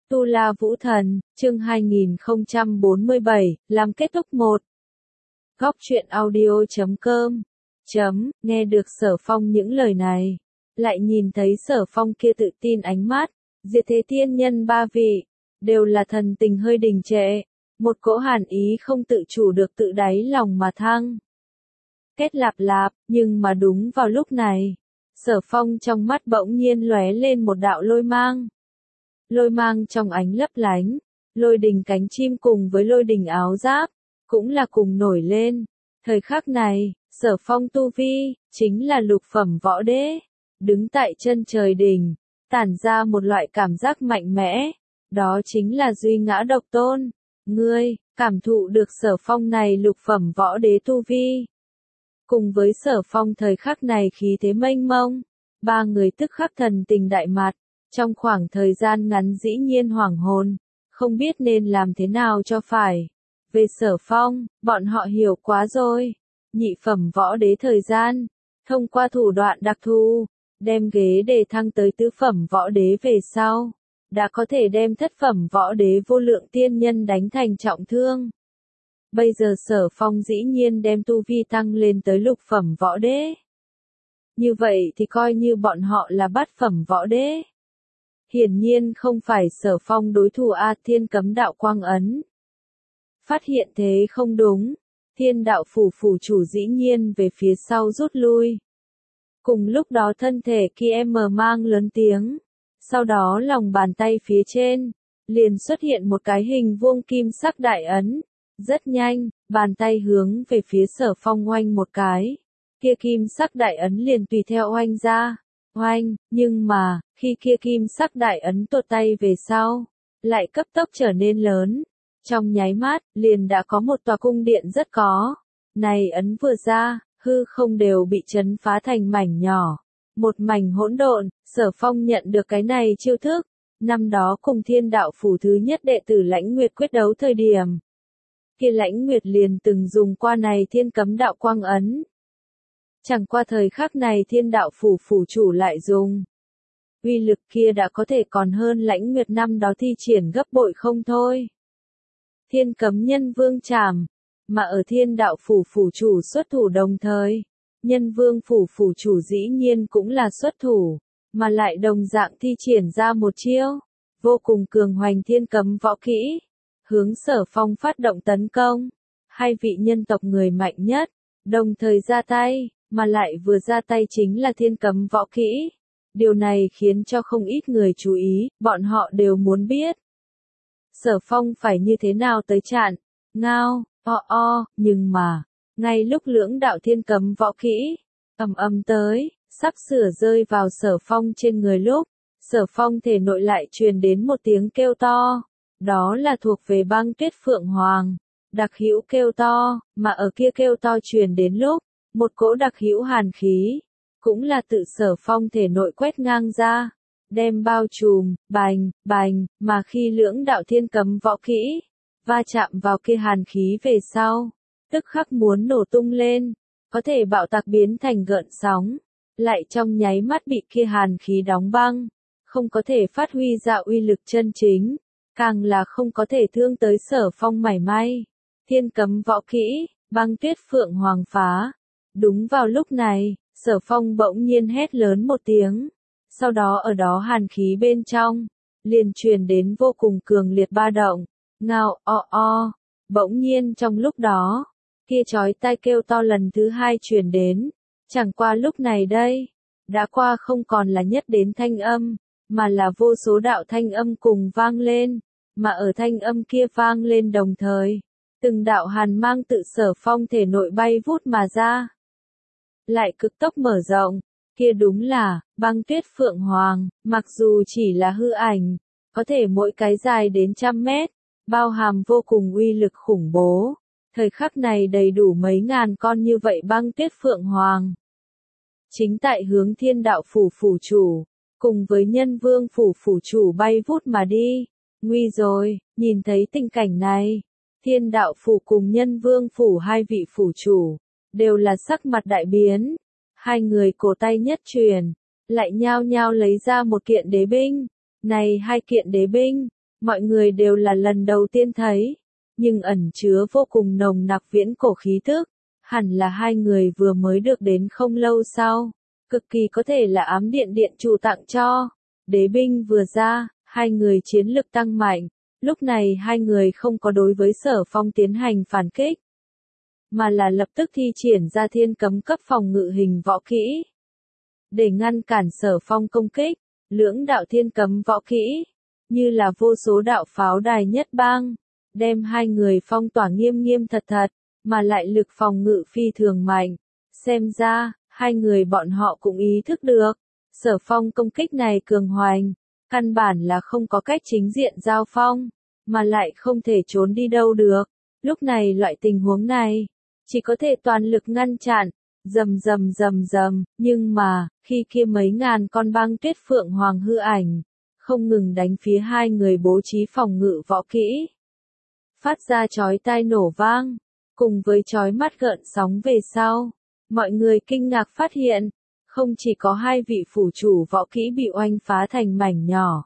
Tu La Vũ Thần, chương 2047, làm kết thúc 1. Góc truyện audio.com. Nghe được Sở Phong những lời này, lại nhìn thấy Sở Phong kia tự tin ánh mắt, Diệt Thế Tiên Nhân ba vị, đều là thần tình hơi đình trệ, một cỗ hàn ý không tự chủ được tự đáy lòng mà thăng. Kết lạp lạp, nhưng mà đúng vào lúc này, Sở Phong trong mắt bỗng nhiên lóe lên một đạo lôi mang. Lôi mang trong ánh lấp lánh, lôi đình cánh chim cùng với lôi đình áo giáp, cũng là cùng nổi lên. Thời khắc này, Sở Phong tu vi, chính là lục phẩm võ đế, đứng tại chân trời đỉnh, tản ra một loại cảm giác mạnh mẽ, đó chính là duy ngã độc tôn. Ngươi, cảm thụ được Sở Phong này lục phẩm võ đế tu vi. Cùng với Sở Phong thời khắc này khí thế mênh mông, ba người tức khắc thần tình đại mạt. Trong khoảng thời gian ngắn dĩ nhiên hoảng hồn, không biết nên làm thế nào cho phải. Về Sở Phong, bọn họ hiểu quá rồi. Nhị phẩm võ đế thời gian, thông qua thủ đoạn đặc thù, đem ghế đề thăng tới tứ phẩm võ đế về sau, đã có thể đem thất phẩm võ đế vô lượng tiên nhân đánh thành trọng thương. Bây giờ Sở Phong dĩ nhiên đem tu vi tăng lên tới lục phẩm võ đế. Như vậy thì coi như bọn họ là bát phẩm võ đế. Hiển nhiên không phải Sở Phong đối thủ A Thiên Cấm Đạo Quang Ấn. Phát hiện thế không đúng, Thiên Đạo phủ phủ chủ dĩ nhiên về phía sau rút lui. Cùng lúc đó thân thể kia mở mang lớn tiếng, sau đó lòng bàn tay phía trên, liền xuất hiện một cái hình vuông kim sắc đại ấn. Rất nhanh, bàn tay hướng về phía Sở Phong oanh một cái, kia kim sắc đại ấn liền tùy theo oanh ra. Oanh, nhưng mà, khi kia kim sắc đại ấn tuột tay về sau, lại cấp tốc trở nên lớn. Trong nháy mắt, liền đã có một tòa cung điện rất có. Này ấn vừa ra, hư không đều bị chấn phá thành mảnh nhỏ. Một mảnh hỗn độn, Sở Phong nhận được cái này chiêu thức. Năm đó cùng Thiên Đạo phủ thứ nhất đệ tử Lãnh Nguyệt quyết đấu thời điểm. Kia Lãnh Nguyệt liền từng dùng qua này Thiên Cấm Đạo Quang Ấn. Chẳng qua thời khắc này Thiên Đạo phủ phủ chủ lại dùng. Uy lực kia đã có thể còn hơn Lãnh Nguyệt năm đó thi triển gấp bội không thôi. Thiên Cấm Nhân Vương trảm, mà ở Thiên Đạo phủ phủ chủ xuất thủ đồng thời, Nhân Vương phủ phủ chủ dĩ nhiên cũng là xuất thủ, mà lại đồng dạng thi triển ra một chiêu, vô cùng cường hoành thiên cấm võ kỹ, hướng Sở Phong phát động tấn công. Hai vị nhân tộc người mạnh nhất, đồng thời ra tay. Mà lại vừa ra tay chính là thiên cấm võ kỹ. Điều này khiến cho không ít người chú ý, bọn họ đều muốn biết. Sở Phong phải như thế nào tới chặn, ngao, nhưng mà, ngay lúc lưỡng đạo thiên cấm võ kỹ, ầm tới, sắp sửa rơi vào Sở Phong trên người lúc, Sở Phong thể nội lại truyền đến một tiếng kêu to. Đó là thuộc về Băng Tuyết Phượng Hoàng, đặc hữu kêu to, mà ở kia kêu to truyền đến lúc, một cỗ đặc hữu hàn khí, cũng là tự Sở Phong thể nội quét ngang ra, đem bao trùm, bành, mà khi lưỡng đạo thiên cấm võ kỹ, va chạm vào kia hàn khí về sau, tức khắc muốn nổ tung lên, có thể bạo tạc biến thành gợn sóng, lại trong nháy mắt bị kia hàn khí đóng băng, không có thể phát huy ra uy lực chân chính, càng là không có thể thương tới Sở Phong mảy may. Thiên cấm võ kỹ, Băng Tuyết Phượng Hoàng phá. Đúng vào lúc này, Sở Phong bỗng nhiên hét lớn một tiếng, sau đó ở đó hàn khí bên trong, liền truyền đến vô cùng cường liệt ba động, ngao, bỗng nhiên trong lúc đó, kia chói tai kêu to lần thứ hai truyền đến, chẳng qua lúc này đây, đã qua không còn là nhất đến thanh âm, mà là vô số đạo thanh âm cùng vang lên, mà ở thanh âm kia vang lên đồng thời, từng đạo hàn mang tự Sở Phong thể nội bay vút mà ra. Lại cực tốc mở rộng, kia đúng là, Băng Tuyết Phượng Hoàng, mặc dù chỉ là hư ảnh, có thể mỗi cái dài đến 100 mét, bao hàm vô cùng uy lực khủng bố, thời khắc này đầy đủ mấy ngàn con như vậy Băng Tuyết Phượng Hoàng. Chính tại hướng Thiên Đạo phủ phủ chủ, cùng với Nhân Vương phủ phủ chủ bay vút mà đi, nguy rồi, nhìn thấy tình cảnh này, Thiên Đạo phủ cùng Nhân Vương phủ hai vị phủ chủ, đều là sắc mặt đại biến, hai người cổ tay nhất truyền, lại nhao nhao lấy ra một kiện đế binh, này hai kiện đế binh, mọi người đều là lần đầu tiên thấy, nhưng ẩn chứa vô cùng nồng nặc viễn cổ khí tức, hẳn là hai người vừa mới được đến không lâu sau, cực kỳ có thể là ám điện điện chủ tặng cho. Đế binh vừa ra, hai người chiến lực tăng mạnh, lúc này hai người không có đối với Sở Phong tiến hành phản kích, mà là lập tức thi triển ra thiên cấm cấp phòng ngự hình võ kỹ. Để ngăn cản Sở Phong công kích, lưỡng đạo thiên cấm võ kỹ, như là vô số đạo pháo đài nhất bang, đem hai người phong tỏa nghiêm nghiêm thật thật, mà lại lực phòng ngự phi thường mạnh. Xem ra, hai người bọn họ cũng ý thức được, Sở Phong công kích này cường hoành, căn bản là không có cách chính diện giao phong, mà lại không thể trốn đi đâu được. Lúc này loại tình huống này, chỉ có thể toàn lực ngăn chặn, rầm rầm rầm rầm, nhưng mà, khi kia mấy ngàn con băng tuyết phượng hoàng hư ảnh, không ngừng đánh phía hai người bố trí phòng ngự võ kỹ, phát ra chói tai nổ vang, cùng với chói mắt gợn sóng về sau, mọi người kinh ngạc phát hiện, không chỉ có hai vị phủ chủ võ kỹ bị oanh phá thành mảnh nhỏ,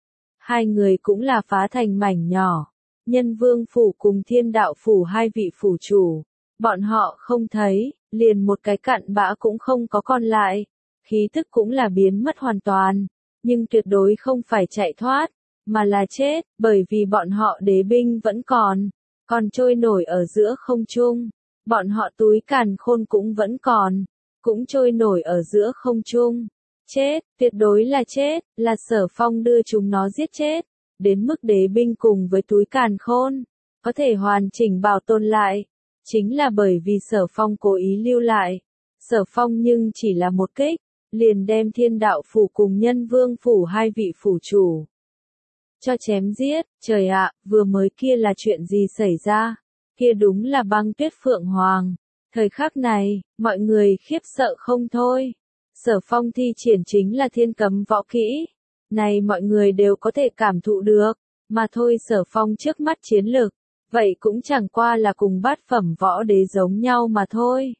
hai người cũng là phá thành mảnh nhỏ. Nhân Vương phủ cùng Thiên Đạo phủ hai vị phủ chủ, bọn họ không thấy, liền một cái cặn bã cũng không có còn lại, khí tức cũng là biến mất hoàn toàn, nhưng tuyệt đối không phải chạy thoát, mà là chết, bởi vì bọn họ đế binh vẫn còn trôi nổi ở giữa không trung, bọn họ túi càn khôn cũng vẫn cũng trôi nổi ở giữa không trung. Chết, tuyệt đối là chết, là Sở Phong đưa chúng nó giết chết, đến mức đế binh cùng với túi càn khôn, có thể hoàn chỉnh bảo tồn lại, chính là bởi vì Sở Phong cố ý lưu lại. Sở Phong nhưng chỉ là một kích, liền đem Thiên Đạo phủ cùng Nhân Vương phủ hai vị phủ chủ cho chém giết. Trời ạ, vừa mới kia là chuyện gì xảy ra? Kia đúng là băng tuyết phượng hoàng. Thời khắc này, mọi người khiếp sợ không thôi. Sở Phong thi triển chính là thiên cấm võ kỹ. Này mọi người đều có thể cảm thụ được, mà thôi Sở Phong trước mắt chiến lực, vậy cũng chẳng qua là cùng bát phẩm võ đế giống nhau mà thôi.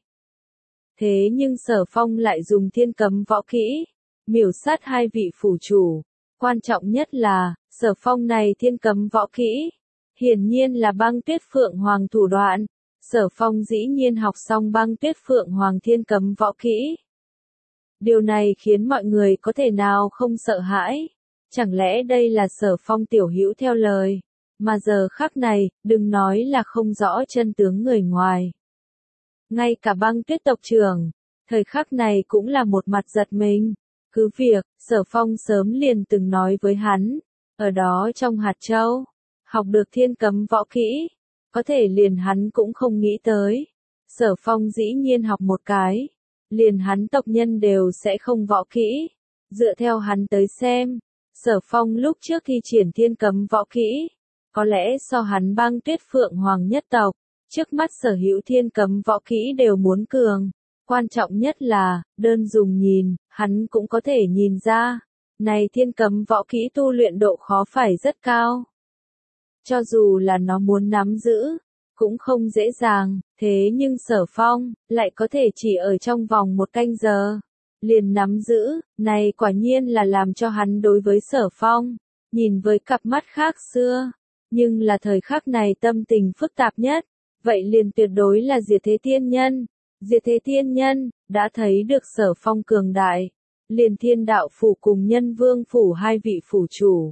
Thế nhưng Sở Phong lại dùng thiên cấm võ kỹ, miểu sát hai vị phủ chủ. Quan trọng nhất là, Sở Phong này thiên cấm võ kỹ, hiển nhiên là băng tuyết phượng hoàng thủ đoạn. Sở Phong dĩ nhiên học xong băng tuyết phượng hoàng thiên cấm võ kỹ. Điều này khiến mọi người có thể nào không sợ hãi. Chẳng lẽ đây là Sở Phong tiểu hữu theo lời, mà giờ khắc này, đừng nói là không rõ chân tướng người ngoài. Ngay cả băng tuyết tộc trưởng, thời khắc này cũng là một mặt giật mình. Cứ việc, Sở Phong sớm liền từng nói với hắn, ở đó trong hạt châu, học được thiên cấm võ kỹ, có thể liền hắn cũng không nghĩ tới. Sở Phong dĩ nhiên học một cái, liền hắn tộc nhân đều sẽ không võ kỹ. Dựa theo hắn tới xem, Sở Phong lúc trước thi triển thiên cấm võ kỹ, có lẽ so hắn băng tuyết phượng hoàng nhất tộc, trước mắt sở hữu thiên cấm võ kỹ đều muốn cường. Quan trọng nhất là, đơn dùng nhìn, hắn cũng có thể nhìn ra, này thiên cấm võ kỹ tu luyện độ khó phải rất cao. Cho dù là nó muốn nắm giữ, cũng không dễ dàng, thế nhưng Sở Phong, lại có thể chỉ ở trong vòng một canh giờ, liền nắm giữ, này quả nhiên là làm cho hắn đối với Sở Phong, nhìn với cặp mắt khác xưa, nhưng là thời khắc này tâm tình phức tạp nhất, vậy liền tuyệt đối là Diệt Thế Tiên Nhân. Diệt Thế Tiên Nhân, đã thấy được Sở Phong cường đại, liền Thiên Đạo phủ cùng Nhân Vương phủ hai vị phủ chủ,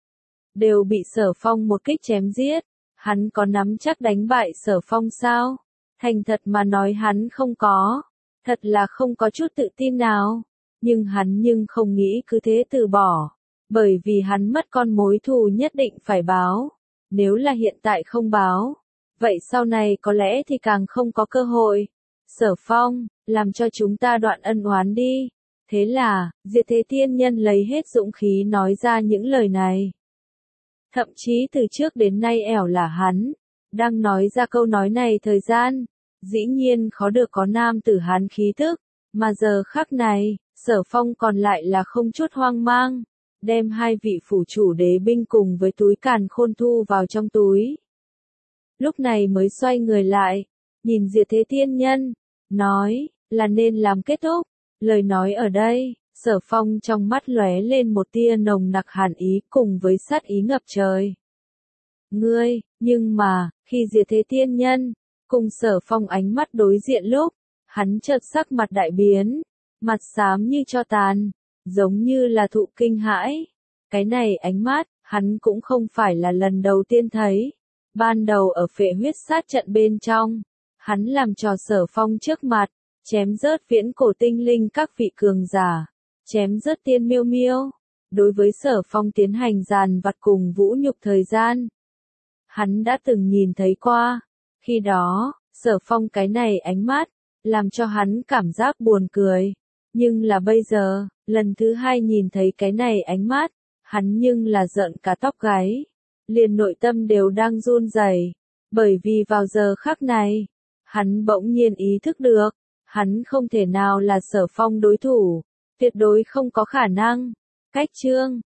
đều bị Sở Phong một kích chém giết. Hắn có nắm chắc đánh bại Sở Phong sao? Thành thật mà nói hắn không có. Thật là không có chút tự tin nào. Nhưng hắn không nghĩ cứ thế từ bỏ. Bởi vì hắn mất con mối thù nhất định phải báo. Nếu là hiện tại không báo, vậy sau này có lẽ thì càng không có cơ hội. Sở Phong, làm cho chúng ta đoạn ân oán đi. Thế là, Diệt Thế Tiên Nhân lấy hết dũng khí nói ra những lời này. Thậm chí từ trước đến nay ẻo là hắn, đang nói ra câu nói này thời gian, dĩ nhiên khó được có nam tử hán khí tức, mà giờ khắc này, Sở Phong còn lại là không chút hoang mang, đem hai vị phủ chủ đế binh cùng với túi càn khôn thu vào trong túi. Lúc này mới xoay người lại, nhìn Diệt Thế Tiên Nhân, nói, là nên làm kết thúc, lời nói ở đây, Sở Phong trong mắt lóe lên một tia nồng nặc hàn ý cùng với sát ý ngập trời. Ngươi, nhưng mà, khi Diệt Thế Tiên Nhân, cùng Sở Phong ánh mắt đối diện lúc, hắn chợt sắc mặt đại biến, mặt xám như tro tàn, giống như là thụ kinh hãi. Cái này ánh mắt, hắn cũng không phải là lần đầu tiên thấy. Ban đầu ở Phệ Huyết Sát trận bên trong, hắn làm trò Sở Phong trước mặt, chém rớt viễn cổ tinh linh các vị cường giả, chém rớt tiên miêu miêu. Đối với Sở Phong tiến hành giàn vặt cùng vũ nhục thời gian, hắn đã từng nhìn thấy qua. Khi đó, Sở Phong cái này ánh mắt, làm cho hắn cảm giác buồn cười. Nhưng là bây giờ, lần thứ hai nhìn thấy cái này ánh mắt, hắn nhưng là giận cả tóc gáy. Liền nội tâm đều đang run rẩy, bởi vì vào giờ khắc này, hắn bỗng nhiên ý thức được, hắn không thể nào là Sở Phong đối thủ, tuyệt đối không có khả năng. Cách chương